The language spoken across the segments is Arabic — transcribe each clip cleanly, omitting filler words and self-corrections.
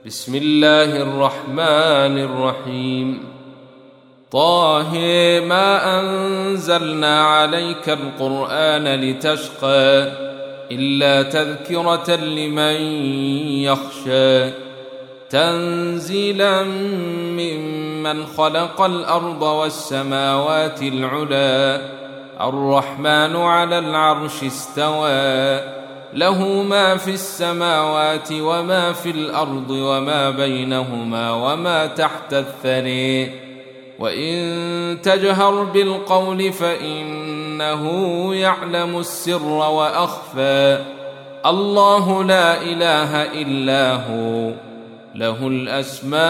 بسم الله الرحمن الرحيم. طه ما أنزلنا عليك القرآن لتشقى إلا تذكرة لمن يخشى تنزيلا ممن خلق الأرض والسماوات العلى الرحمن على العرش استوى له ما في السماوات وما في الأرض وما بينهما وما تحت الثرى وإن تجهر بالقول فإنه يعلم السر وأخفى الله لا إله إلا هو له الأسماء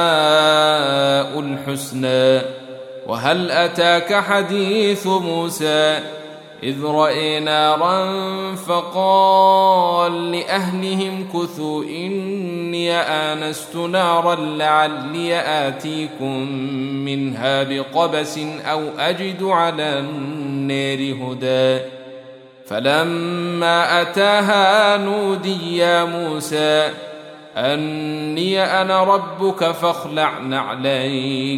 الحسنى. وهل أتاك حديث موسى إذ رأى نارا فقال لأهلهم كثوا إني آنست نارا لعلي آتيكم منها بقبس أو أجد على النار هدى فلما أتاها نودي يا موسى أني أنا ربك فاخلع نعليك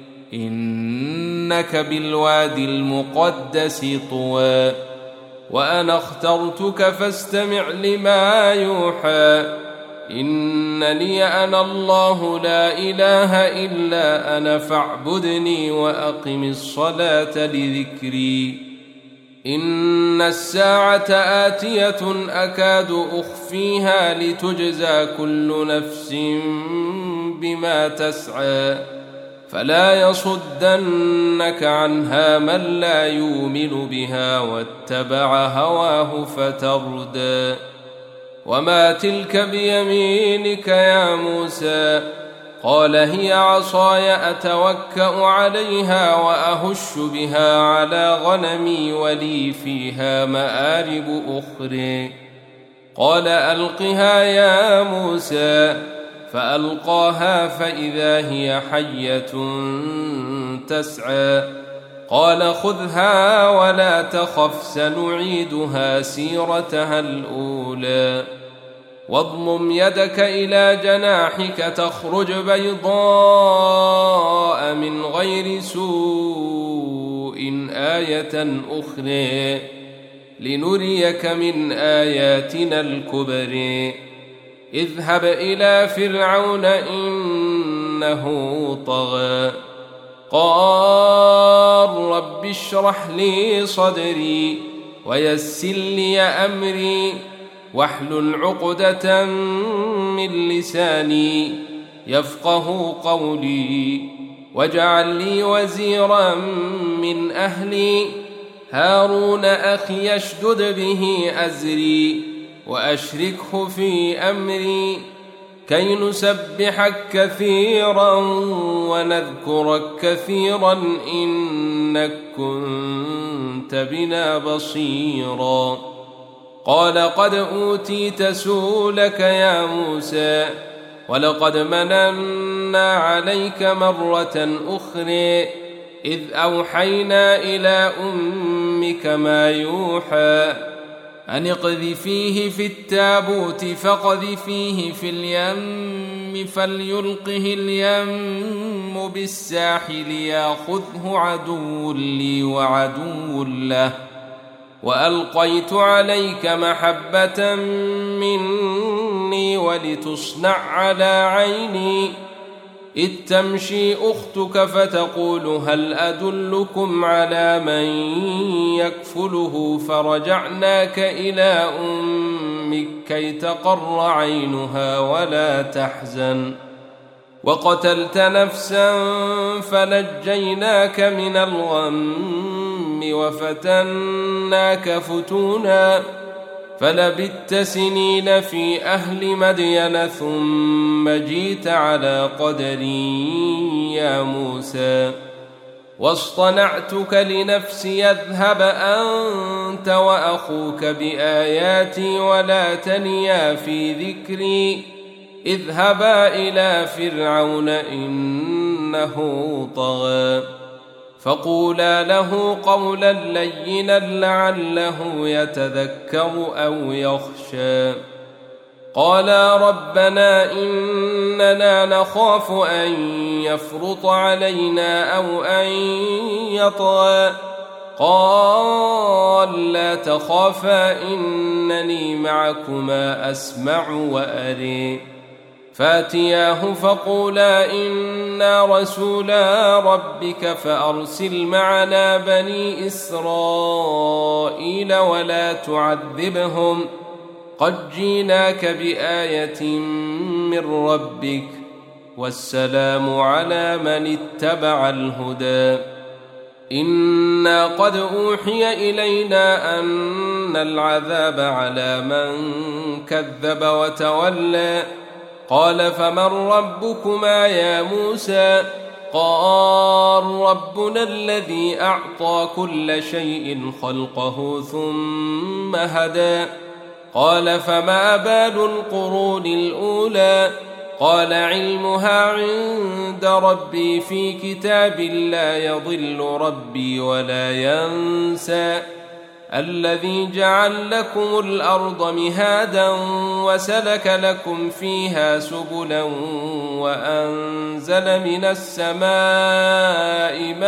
إنك بالوادي المقدس طوى وأنا اخترتك فاستمع لما يوحى إنني أنا الله لا إله إلا أنا فاعبدني وأقم الصلاة لذكري إن الساعة آتية أكاد أخفيها لتجزى كل نفس بما تسعى فلا يصدنك عنها من لا يؤمن بها واتبع هواه فتردى. وما تلك بيمينك يا موسى قال هي عصاي أتوكأ عليها وأهش بها على غنمي ولي فيها مآرب أخرى قال ألقها يا موسى فألقاها فإذا هي حية تسعى قال خذها ولا تخف سنعيدها سيرتها الأولى واضمم يدك إلى جناحك تخرج بيضاء من غير سوء آية أخرى لنريك من آياتنا الكبرى اذهب إلى فرعون إنه طغى قال رب اشرح لي صدري ويسر لي أمري واحلل عقدة من لساني يفقه قولي واجعل لي وزيرا من أهلي هارون أخي اشدد به أزري وأشركه في أمري كي نسبحك كثيرا ونذكرك كثيرا إنك كنت بنا بصيرا قال قد أوتيت سؤلك يا موسى ولقد مننا عليك مرة أخرى إذ أوحينا إلى أمك ما يوحى أن اقذفيه في التابوت فاقذفيه في اليم فليلقه اليم بالساحل ياخذه عدو لي وعدو له وألقيت عليك محبة مني ولتصنع على عيني إذ تمشي أختك فتقول هل أدلكم على من يكفله فرجعناك إلى أمك كي تقر عينها ولا تحزن وقتلت نفسا فنجيناك من الغم وفتناك فتونا فلبثت سنين في أهل مدين ثم جيت على قدري يا موسى واصطنعتك لنفسي اذهب أنت وأخوك بآياتي ولا تنيا في ذكري اذهبا إلى فرعون إنه طغى فقولا له قولا لينا لعله يتذكر أو يخشى قالا ربنا إن إننا نخاف أن يفرط علينا أو أن يطغى قال لا تخافا إنني معكما أسمع وأري فاتياه فقولا إنا رسولا ربك فأرسل معنا بني إسرائيل ولا تعذبهم قد جيناك بآية من ربك والسلام على من اتبع الهدى إنا قد أوحي إلينا أن العذاب على من كذب وتولى قال فمن ربكما يا موسى قال ربنا الذي أعطى كل شيء خلقه ثم هدى قال فما بال القرون الأولى قال علمها عند ربي في كتاب لا يضل ربي ولا ينسى الذي جعل لكم الأرض مهادا وسلك لكم فيها سبلا وأنزل من السماء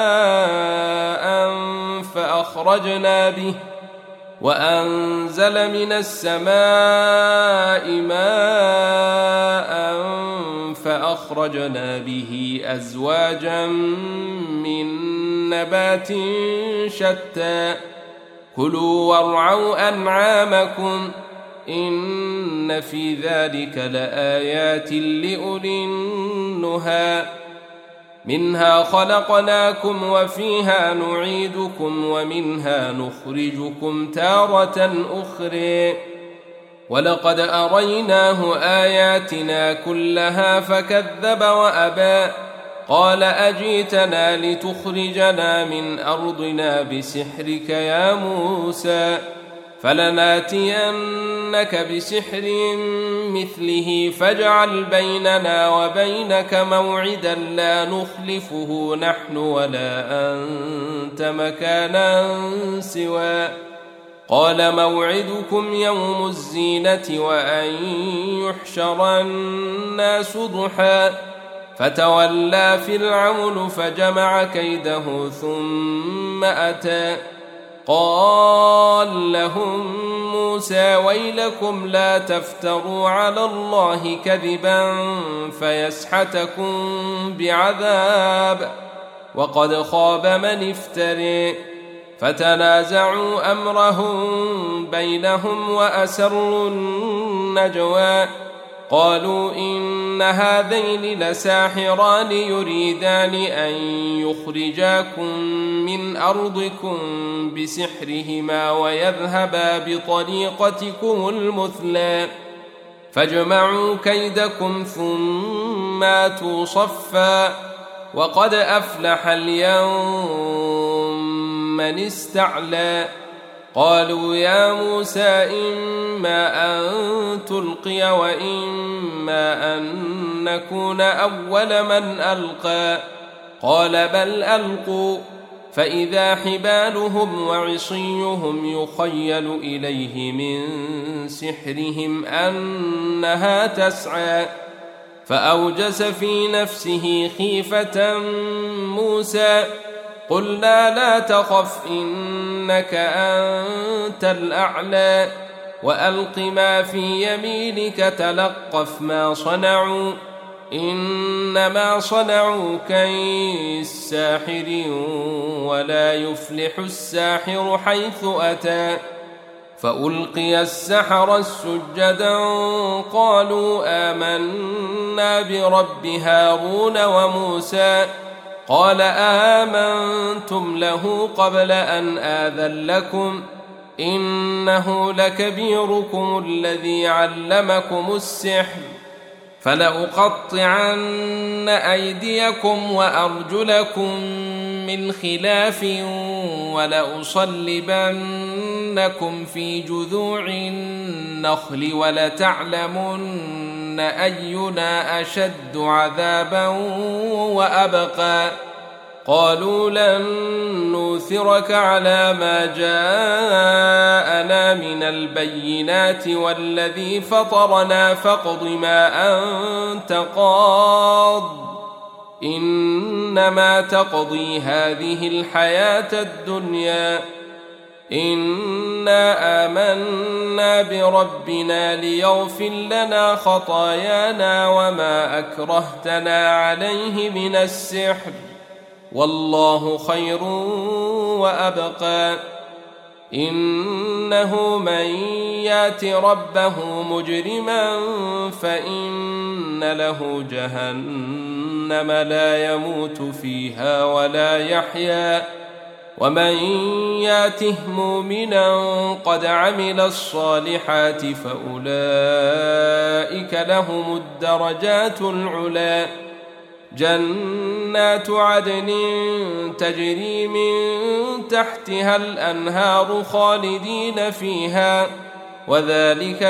ماء فأخرجنا به أزواجا من نبات شتى كلوا وارعوا أنعامكم إن في ذلك لآيات لأولي النهى منها خلقناكم وفيها نعيدكم ومنها نخرجكم تارة أخرى ولقد أريناه آياتنا كلها فكذب وأبى قال أجيتنا لتخرجنا من أرضنا بسحرك يا موسى فلناتينك بسحر مثله فاجعل بيننا وبينك موعدا لا نخلفه نحن ولا أنت مكانا سوى قال موعدكم يوم الزينة وأن يحشر الناس ضحى فتولى فرعون فجمع كيده ثم أتى قال لهم موسى ويلكم لا تفتروا على الله كذبا فيسحتكم بعذاب وقد خاب من افتري فتنازعوا أمرهم بينهم وأسروا النجوى قالوا إن هذين لساحران يريدان أن يخرجاكم من أرضكم بسحرهما ويذهبا بطريقتكم المثلى فاجمعوا كيدكم ثم آتوا صفا وقد أفلح اليوم من استعلى قالوا يا موسى إما أن تلقي وإما أن نكون أول من ألقى قال بل ألقوا فإذا حبالهم وعصيهم يخيل إليه من سحرهم أنها تسعى فأوجس في نفسه خيفة موسى قلنا لا تخف إنك أنت الأعلى وألق ما في يمينك تلقف ما صنعوا إنما صنعوا كيد ساحر ولا يفلح الساحر حيث أتى فألقي السحرة سجدا قالوا آمنا برب هارون وموسى قال آمنتم له قبل أن آذن لكم إنه لكبيركم الذي علمكم السحر فلأقطعن أيديكم وأرجلكم من خلاف ولأصلبنكم في جذوع النخل ولتعلمن أينا أشد عذابا وأبقى قالوا لن نؤثرك على ما جاءنا من البينات والذي فطرنا فاقض ما أنت قاض إنما تقضي هذه الحياة الدنيا إنا آمنا بربنا ليغفر لنا خطايانا وما أكرهتنا عليه من السحر والله خير وأبقى إنه من يات ربه مجرما فإن له جهنم لا يموت فيها ولا يحيا ومن ياته مؤمنا قد عمل الصالحات فأولئك لهم الدرجات العلى جنات عدن تجري من تحتها الأنهار خالدين فيها وذلك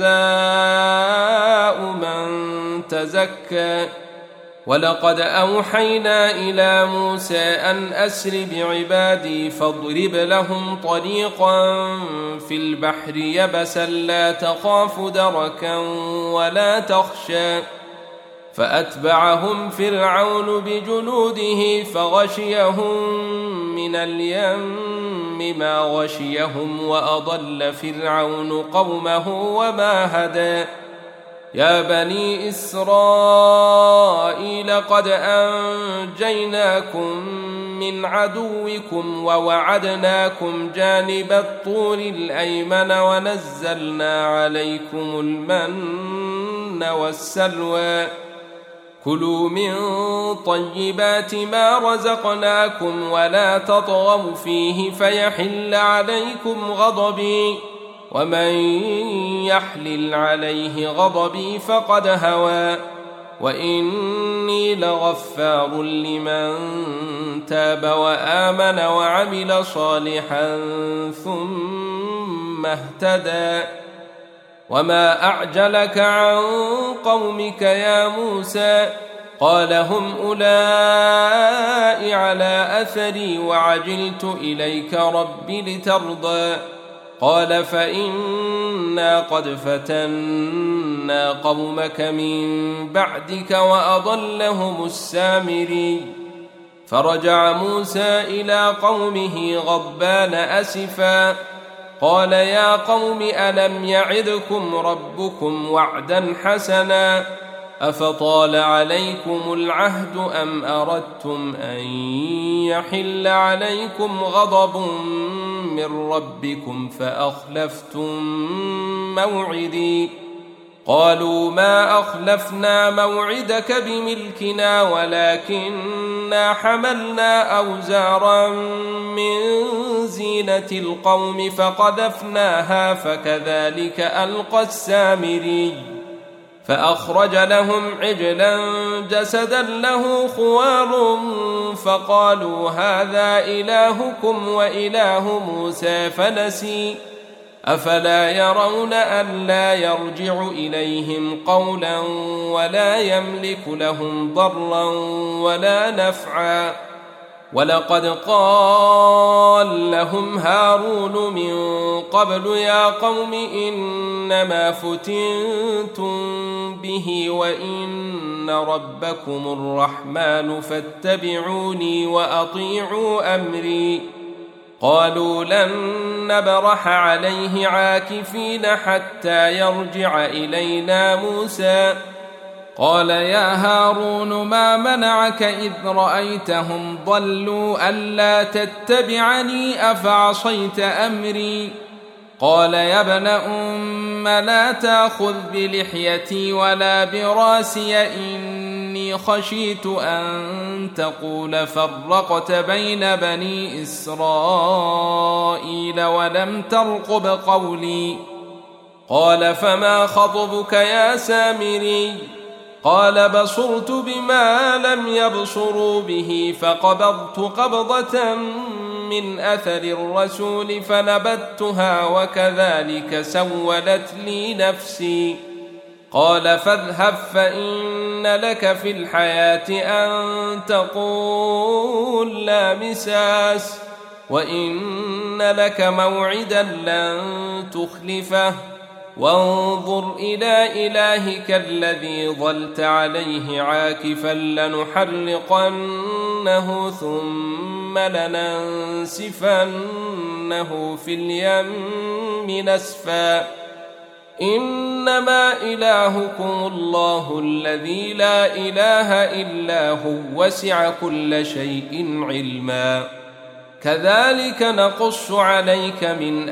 جزاء من تزكى ولقد أوحينا إلى موسى أن أسر بعبادي فاضرب لهم طريقا في البحر يبسا لا تخاف دركا ولا تخشى فأتبعهم فرعون بجنوده فغشيهم من اليم ما غشيهم وأضل فرعون قومه وما هدى يا بني إسرائيل قد أنجيناكم من عدوكم ووعدناكم جانب الطور الأيمن ونزلنا عليكم المن والسلوى كلوا من طيبات ما رزقناكم ولا تطغوا فيه فيحل عليكم غضبي ومن يحلل عليه غضبي فقد هوى وإني لغفار لمن تاب وآمن وعمل صالحا ثم اهتدى وما أعجلك عن قومك يا موسى قال هم أولئك على أثري وعجلت إليك رب لترضى قال فإنا قد فتنا قومك من بعدك وأضلهم السامري فرجع موسى إلى قومه غضبان أسفا قال يا قوم ألم يعدكم ربكم وعدا حسنا أفطال عليكم العهد أم أردتم أن يحل عليكم غضب من ربكم فأخلفتم موعدي قالوا ما أخلفنا موعدك بملكنا ولكننا حملنا أوزارا من زينة القوم فقذفناها فكذلك ألقى السامري فأخرج لهم عجلا جسدا له خوار فقالوا هذا إلهكم وإله موسى فنسي أفلا يرون ألا يرجع إليهم قولا ولا يملك لهم ضرا ولا نفعا ولقد قال لهم هارون من قبل يا قوم إنما فتنتم به وإن ربكم الرحمن فاتبعوني وأطيعوا أمري قالوا لن نبرح عليه عاكفين حتى يرجع إلينا موسى قال يا هارون ما منعك إذ رأيتهم ضلوا ألا تتبعني أفعصيت أمري قال يا ابن أم لا تأخذ بلحيتي ولا براسي إني خشيت أن تقول فرقت بين بني إسرائيل ولم ترقب قولي قال فما خطبك يا سامري قال بصرت بما لم يبصروا به فقبضت قبضة من أثر الرسول فنبذتها وكذلك سولت لي نفسي قال فاذهب فإن لك في الحياة أن تقول لا مساس وإن لك موعدا لن تخلفه وانظر إلى إلهك الذي ظلت عليه عاكفا لنحرقنه ثم لننسفنه في اليم نسفا إنما إلهكم الله الذي لا إله إلا هو وسع كل شيء علما كذلك نقص عليك من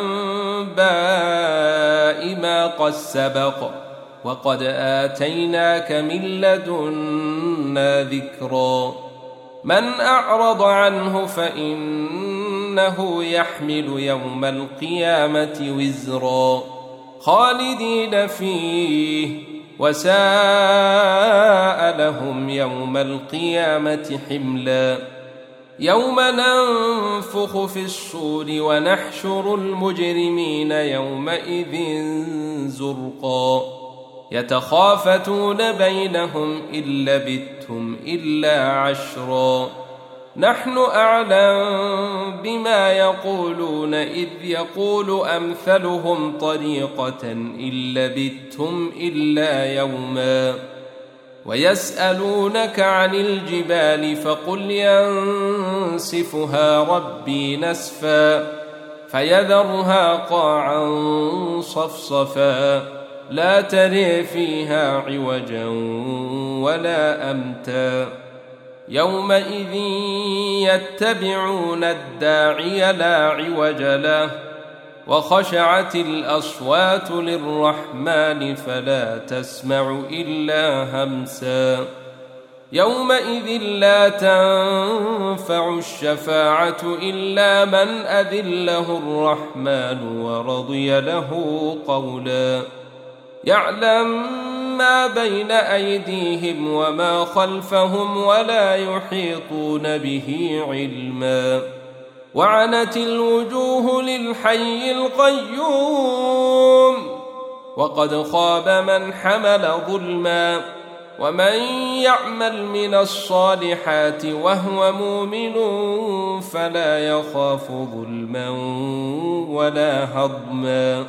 أنباء ما قد سبق وقد آتيناك من لدنا ذكرا من أعرض عنه فإنه يحمل يوم القيامة وزرا خالدين فيه وساء لهم يوم القيامة حملا يوم ننفخ في الصور ونحشر المجرمين يومئذ زرقا يتخافتون بينهم إن لبثتم إلا عشرا نحن أعلم بما يقولون إذ يقول أمثلهم طريقة إن لبثتم إلا يوما ويسألونك عن الجبال فقل ينسفها ربي نسفا فيذرها قاعا صفصفا لا ترى فيها عوجا ولا أمتا يومئذ يتبعون الداعي لا عوج له وخشعت الأصوات للرحمن فلا تسمع إلا همسا يومئذ لا تنفع الشفاعة إلا من أذن له الرحمن ورضي له قولا يعلم ما بين أيديهم وما خلفهم ولا يحيطون به علما وعنت الوجوه للحي القيوم وقد خاب من حمل ظلما ومن يعمل من الصالحات وهو مؤمن فلا يخاف ظلما ولا هضما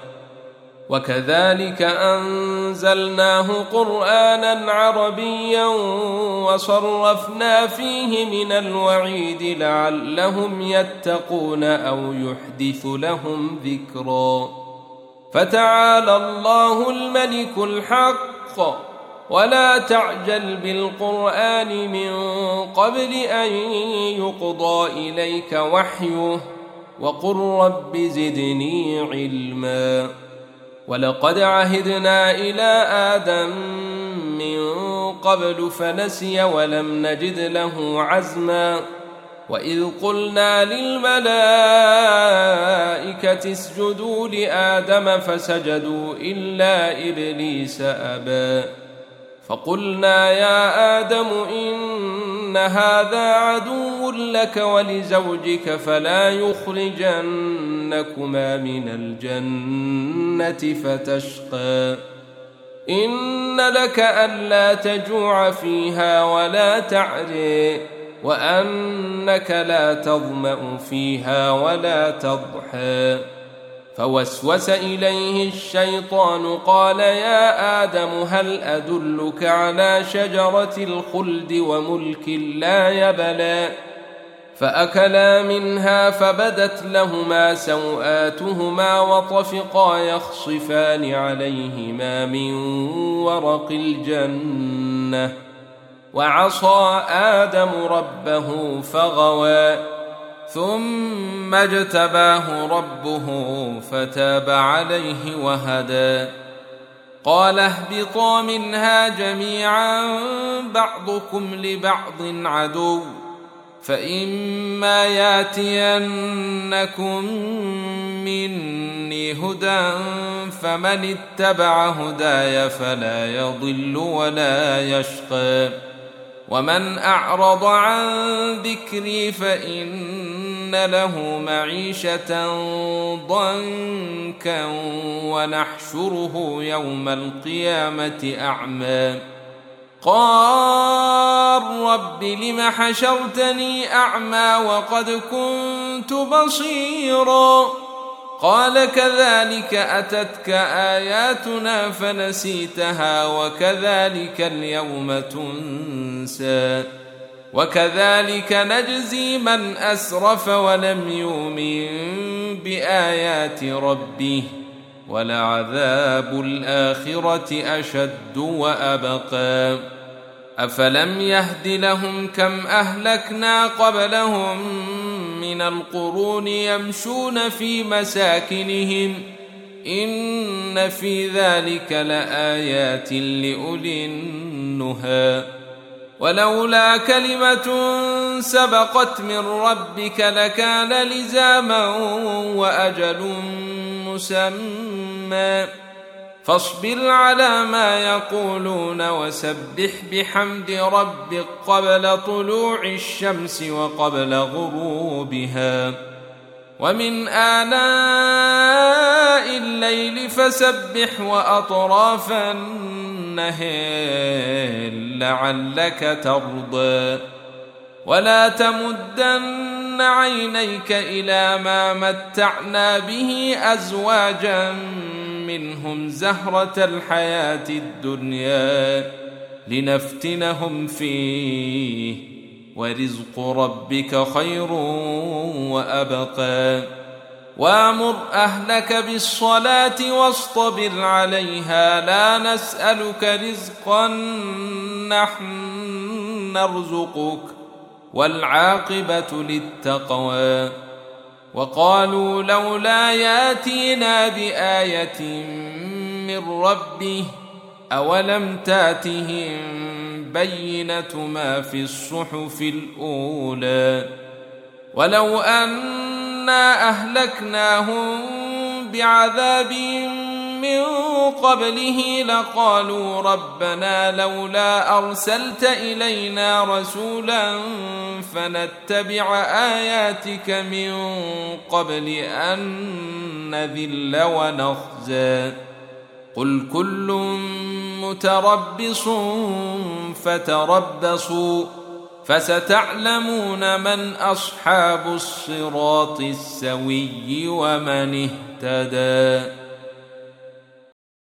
وكذلك أنزلناه قرآنا عربيا وصرفنا فيه من الوعيد لعلهم يتقون أو يحدث لهم ذكرا فتعالى الله الملك الحق ولا تعجل بالقرآن من قبل أن يقضى إليك وحيه وقل رب زدني علما ولقد عهدنا إلى آدم من قبل فنسي ولم نجد له عزما وإذ قلنا للملائكة اسجدوا لآدم فسجدوا إلا إبليس أبى فقلنا يا آدم إن هذا عدو لك ولزوجك فلا يخرجنكما من الجنة فتشقى إن لك ألا تجوع فيها ولا تعري وأنك لا تظمأ فيها ولا تضحى فوسوس إليه الشيطان قال يا آدم هل أدلك على شجرة الخلد وملك لا يبلى فأكلا منها فبدت لهما سوآتهما وطفقا يخصفان عليهما من ورق الجنة وعصى آدم ربه فغوى ثم اجتباه ربه فتاب عليه وهدى قال اهبطا منها جميعا بعضكم لبعض عدو فإما ياتينكم مني هدى فمن اتبع هداي فلا يضل ولا يشقى ومن أعرض عن ذكري فإن له معيشة ضنكا ونحشره يوم القيامة أعمى قال رب لم حشرتني أعمى وقد كنت بصيرا قال كذلك أتتك آياتنا فنسيتها وكذلك اليوم تنسى وكذلك نجزي من أسرف ولم يؤمن بآيات ربه ولعذاب الآخرة أشد وأبقى أفلم يهد لهم كم أهلكنا قبلهم من القرون يمشون في مساكنهم إن في ذلك لآيات لأولي النهى ولولا كلمة سبقت من ربك لكان لزاما وأجل مسمى فاصبر على ما يقولون وسبح بحمد ربك قبل طلوع الشمس وقبل غروبها ومن آناء الليل فسبح وأطراف النهار لعلك ترضى ولا تمدن عينيك إلى ما متعنا به أزواجا منهم زهرة الحياة الدنيا لنفتنهم فيه ورزق ربك خير وأبقى وأمر أهلك بالصلاة واصطبر عليها لا نسألك رزقا نحن نرزقك والعاقبة للتقوى وقالوا لولا ياتينا بآية من ربه أولم تاتهم بينة ما في الصحف الأولى ولو أنا أهلكناهم بعذاب من قبله لقالوا ربنا لولا أرسلت إلينا رسولا فنتبع آياتك من قبل أن نذل ونخزى قل كل متربص فتربصوا فستعلمون من أصحاب الصراط السوي ومن اهتدى.